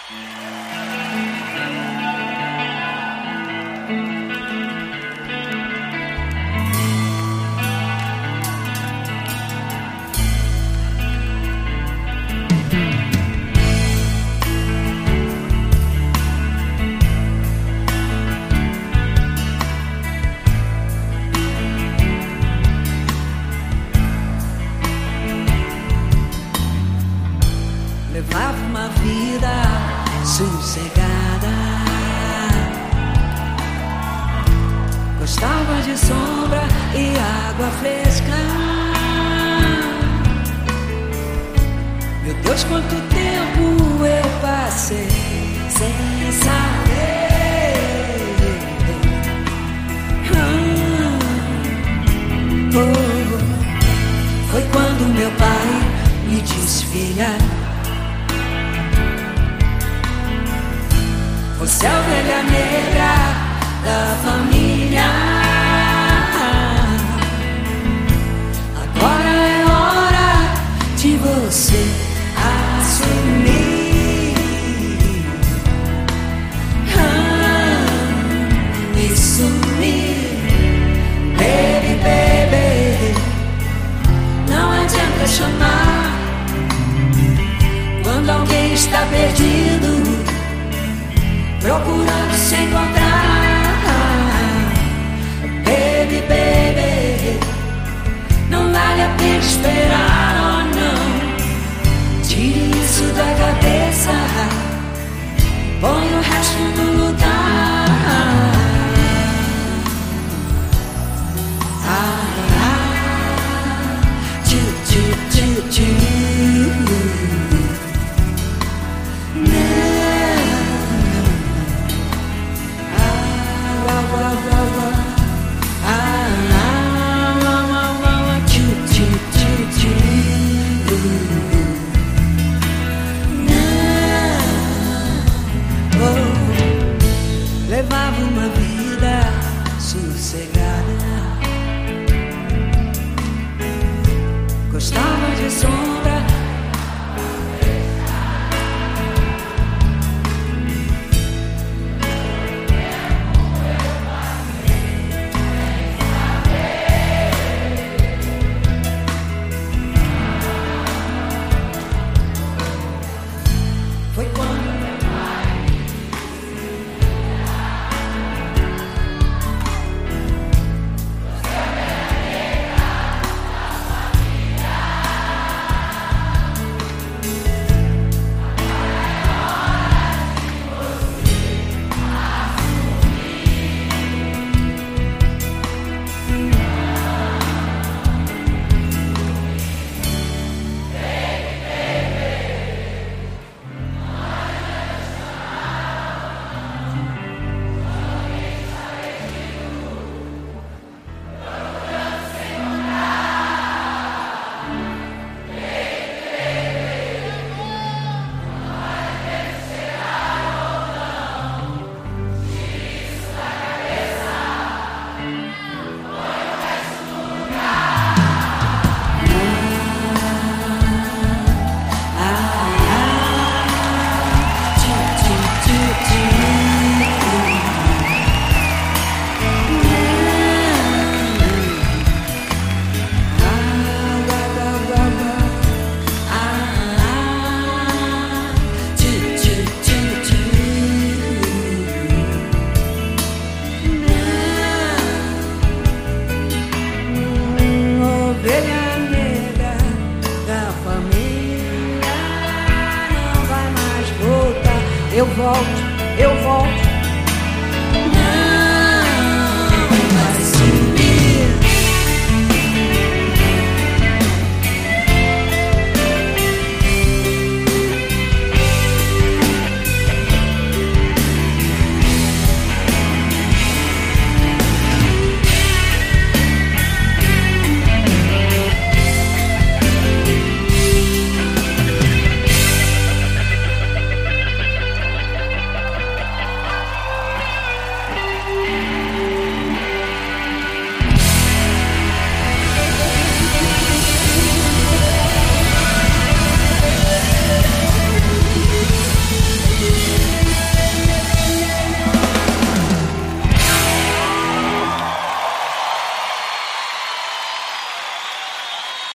Levava uma vida sossegada, gostava de sombra e água fresca. Meu Deus, quanto tempo eu passei sem saber. Foi quando meu pai me disse: filha, você é a ovelha negra da família. Agora é hora de você assumir e sumir. Baby, baby, não adianta chamar quando alguém está perdido, procurando se encontrar. Baby, baby, não vale a pena esperar, oh não. Tire isso da cabeça, põe o resto no lugar. Levava uma vida sossegada, gostava de sombra. Foi quando eu volto,